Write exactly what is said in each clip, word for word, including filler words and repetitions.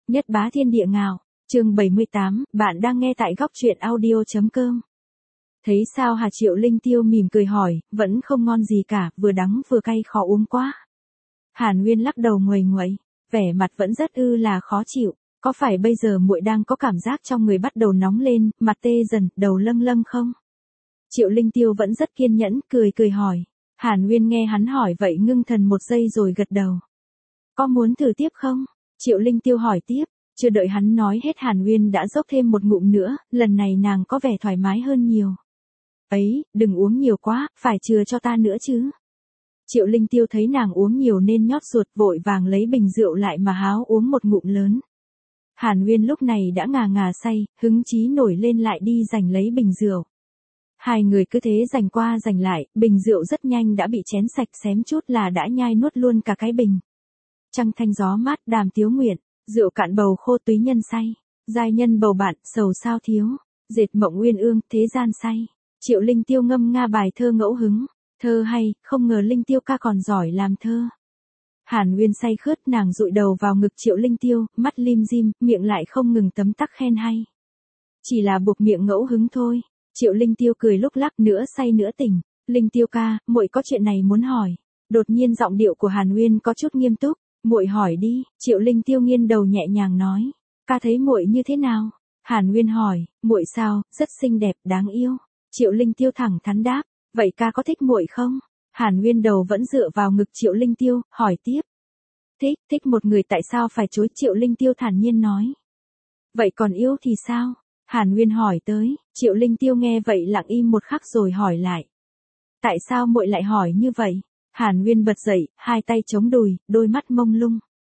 Nhất bá thiên địa ngào, chương bảy mươi tám, bạn đang nghe tại góc truyện audio.com. Thấy sao hả? Triệu Linh Tiêu mỉm cười hỏi, vẫn không ngon gì cả, vừa đắng vừa cay khó uống quá. Hàn Nguyên lắc đầu nguầy nguậy, vẻ mặt vẫn rất ư là khó chịu, có phải bây giờ muội đang có cảm giác trong người bắt đầu nóng lên, mặt tê dần, đầu lâng lâng không? Triệu Linh Tiêu vẫn rất kiên nhẫn, cười cười hỏi. Hàn Nguyên nghe hắn hỏi vậy ngưng thần một giây rồi gật đầu. Có muốn thử tiếp không? Triệu Linh Tiêu hỏi tiếp, chưa đợi hắn nói hết Hàn Nguyên đã dốc thêm một ngụm nữa, lần này nàng có vẻ thoải mái hơn nhiều. Ấy, đừng uống nhiều quá, phải chừa cho ta nữa chứ. Triệu Linh Tiêu thấy nàng uống nhiều nên nhót ruột, vội vàng lấy bình rượu lại mà háo uống một ngụm lớn. Hàn Nguyên lúc này đã ngà ngà say, hứng chí nổi lên lại đi giành lấy bình rượu. Hai người cứ thế giành qua giành lại, bình rượu rất nhanh đã bị chén sạch, xém chút là đã nhai nuốt luôn cả cái bình. Trăng thanh gió mát, đàm tiếu nguyện, rượu cạn bầu khô túy nhân say, giai nhân bầu bạn, sầu sao thiếu, dệt mộng uyên ương, thế gian say. Triệu Linh Tiêu ngâm nga bài thơ ngẫu hứng, thơ hay, không ngờ Linh Tiêu ca còn giỏi làm thơ. Hàn Nguyên say khướt, nàng dụi đầu vào ngực Triệu Linh Tiêu, mắt lim dim, miệng lại không ngừng tấm tắc khen hay. Chỉ là buộc miệng ngẫu hứng thôi. Triệu Linh Tiêu cười lúc lắc, nửa say nửa tỉnh. Linh Tiêu ca, muội có chuyện này muốn hỏi. Đột nhiên giọng điệu của Hàn Nguyên có chút nghiêm túc. Muội hỏi đi. Triệu Linh Tiêu nghiêng đầu nhẹ nhàng nói. Ca thấy muội như thế nào? Hàn Nguyên hỏi. Muội sao? Rất xinh đẹp, đáng yêu. Triệu Linh Tiêu thẳng thắn đáp. Vậy ca có thích muội không? Hàn Nguyên đầu vẫn dựa vào ngực Triệu Linh Tiêu, hỏi tiếp. Thích, thích một người tại sao phải chối? Triệu Linh Tiêu thản nhiên nói. Vậy còn yêu thì sao? Hàn Nguyên hỏi tới. Triệu Linh Tiêu nghe vậy lặng im một khắc rồi hỏi lại. Tại sao muội lại hỏi như vậy? Hàn Nguyên bật dậy, hai tay chống đùi, đôi mắt mông lung.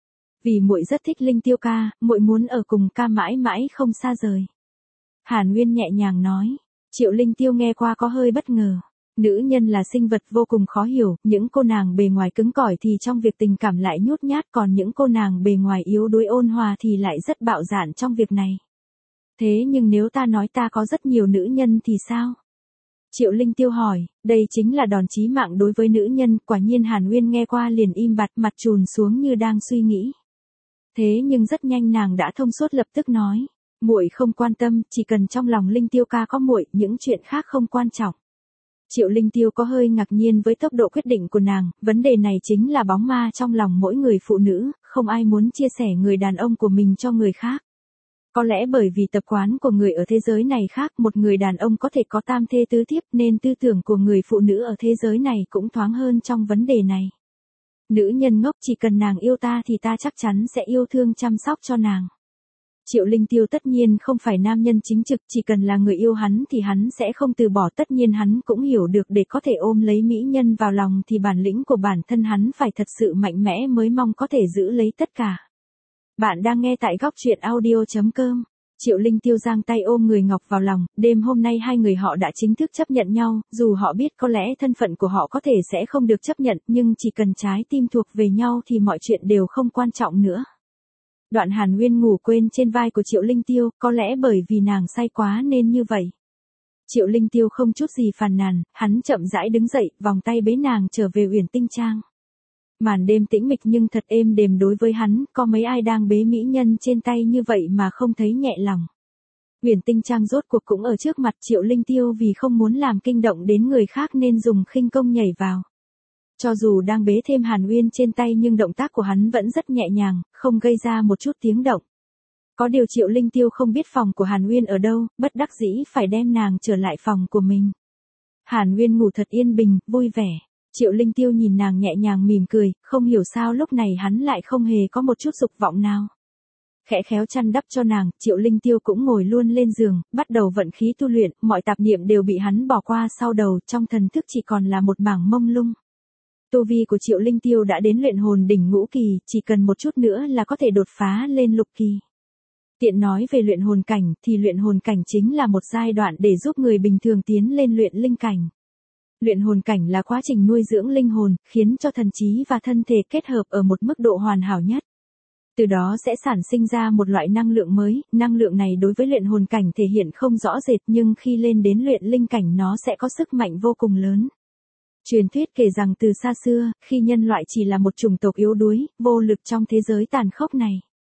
Vì muội rất thích Linh Tiêu ca, muội muốn ở cùng ca mãi mãi không xa rời. Hàn Nguyên nhẹ nhàng nói. Triệu Linh Tiêu nghe qua có hơi bất ngờ. Nữ nhân là sinh vật vô cùng khó hiểu, những cô nàng bề ngoài cứng cỏi thì trong việc tình cảm lại nhút nhát, còn những cô nàng bề ngoài yếu đuối ôn hòa thì lại rất bạo dạn trong việc này. Thế nhưng nếu ta nói ta có rất nhiều nữ nhân thì sao? Triệu Linh Tiêu hỏi, đây chính là đòn chí mạng đối với nữ nhân, quả nhiên Hàn Nguyên nghe qua liền im bặt, mặt trùn xuống như đang suy nghĩ. Thế nhưng rất nhanh nàng đã thông suốt, lập tức nói, muội không quan tâm, chỉ cần trong lòng Linh Tiêu ca có muội, những chuyện khác không quan trọng. Triệu Linh Tiêu có hơi ngạc nhiên với tốc độ quyết định của nàng, vấn đề này chính là bóng ma trong lòng mỗi người phụ nữ, không ai muốn chia sẻ người đàn ông của mình cho người khác. Có lẽ bởi vì tập quán của người ở thế giới này khác, một người đàn ông có thể có tam thê tứ thiếp nên tư tưởng của người phụ nữ ở thế giới này cũng thoáng hơn trong vấn đề này. Nữ nhân ngốc, chỉ cần nàng yêu ta thì ta chắc chắn sẽ yêu thương chăm sóc cho nàng. Triệu Linh Tiêu tất nhiên không phải nam nhân chính trực, chỉ cần là người yêu hắn thì hắn sẽ không từ bỏ, tất nhiên hắn cũng hiểu được để có thể ôm lấy mỹ nhân vào lòng thì bản lĩnh của bản thân hắn phải thật sự mạnh mẽ mới mong có thể giữ lấy tất cả. Bạn đang nghe tại góc truyện audio.com. Triệu Linh Tiêu giang tay ôm người Ngọc vào lòng, đêm hôm nay hai người họ đã chính thức chấp nhận nhau, dù họ biết có lẽ thân phận của họ có thể sẽ không được chấp nhận, nhưng chỉ cần trái tim thuộc về nhau thì mọi chuyện đều không quan trọng nữa. Đoạn Hàn Nguyên ngủ quên trên vai của Triệu Linh Tiêu, có lẽ bởi vì nàng say quá nên như vậy. Triệu Linh Tiêu không chút gì phàn nàn, hắn chậm rãi đứng dậy, vòng tay bế nàng trở về Uyển Tinh Trang. Màn đêm tĩnh mịch nhưng thật êm đềm đối với hắn, có mấy ai đang bế mỹ nhân trên tay như vậy mà không thấy nhẹ lòng. Uyển Tinh Trang rốt cuộc cũng ở trước mặt Triệu Linh Tiêu, vì không muốn làm kinh động đến người khác nên dùng khinh công nhảy vào. Cho dù đang bế thêm Hàn Nguyên trên tay nhưng động tác của hắn vẫn rất nhẹ nhàng, không gây ra một chút tiếng động. Có điều Triệu Linh Tiêu không biết phòng của Hàn Nguyên ở đâu, bất đắc dĩ phải đem nàng trở lại phòng của mình. Hàn Nguyên ngủ thật yên bình, vui vẻ. Triệu Linh Tiêu nhìn nàng nhẹ nhàng mỉm cười, không hiểu sao lúc này hắn lại không hề có một chút dục vọng nào. Khẽ khéo chăn đắp cho nàng, Triệu Linh Tiêu cũng ngồi luôn lên giường, bắt đầu vận khí tu luyện, mọi tạp niệm đều bị hắn bỏ qua sau đầu, trong thần thức chỉ còn là một mảng mông lung. Tu vi của Triệu Linh Tiêu đã đến luyện hồn đỉnh ngũ kỳ, chỉ cần một chút nữa là có thể đột phá lên lục kỳ. Tiện nói về luyện hồn cảnh, thì luyện hồn cảnh chính là một giai đoạn để giúp người bình thường tiến lên luyện linh cảnh. Luyện hồn cảnh là quá trình nuôi dưỡng linh hồn, khiến cho thần trí và thân thể kết hợp ở một mức độ hoàn hảo nhất. Từ đó sẽ sản sinh ra một loại năng lượng mới, năng lượng này đối với luyện hồn cảnh thể hiện không rõ rệt nhưng khi lên đến luyện linh cảnh nó sẽ có sức mạnh vô cùng lớn. Truyền thuyết kể rằng từ xa xưa, khi nhân loại chỉ là một chủng tộc yếu đuối, vô lực trong thế giới tàn khốc này.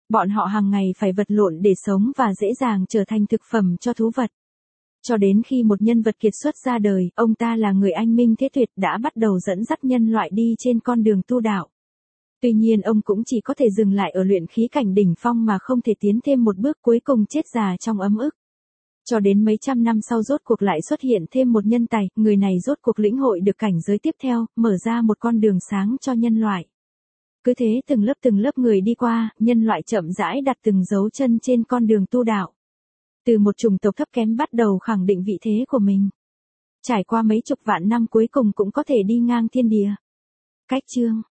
Bọn họ hàng ngày phải vật lộn để sống và dễ dàng trở thành thực phẩm cho thú vật. Cho đến khi một nhân vật kiệt xuất ra đời, ông ta là người anh minh thế tuyệt đã bắt đầu dẫn dắt nhân loại đi trên con đường tu đạo. Tuy nhiên ông cũng chỉ có thể dừng lại ở luyện khí cảnh đỉnh phong mà không thể tiến thêm một bước, cuối cùng chết già trong ấm ức. Cho đến mấy trăm năm sau rốt cuộc lại xuất hiện thêm một nhân tài, người này rốt cuộc lĩnh hội được cảnh giới tiếp theo, mở ra một con đường sáng cho nhân loại. Cứ thế từng lớp từng lớp người đi qua, nhân loại chậm rãi đặt từng dấu chân trên con đường tu đạo. Từ một chủng tộc thấp kém bắt đầu khẳng định vị thế của mình. Trải qua mấy chục vạn năm cuối cùng cũng có thể đi ngang thiên địa. Cách chương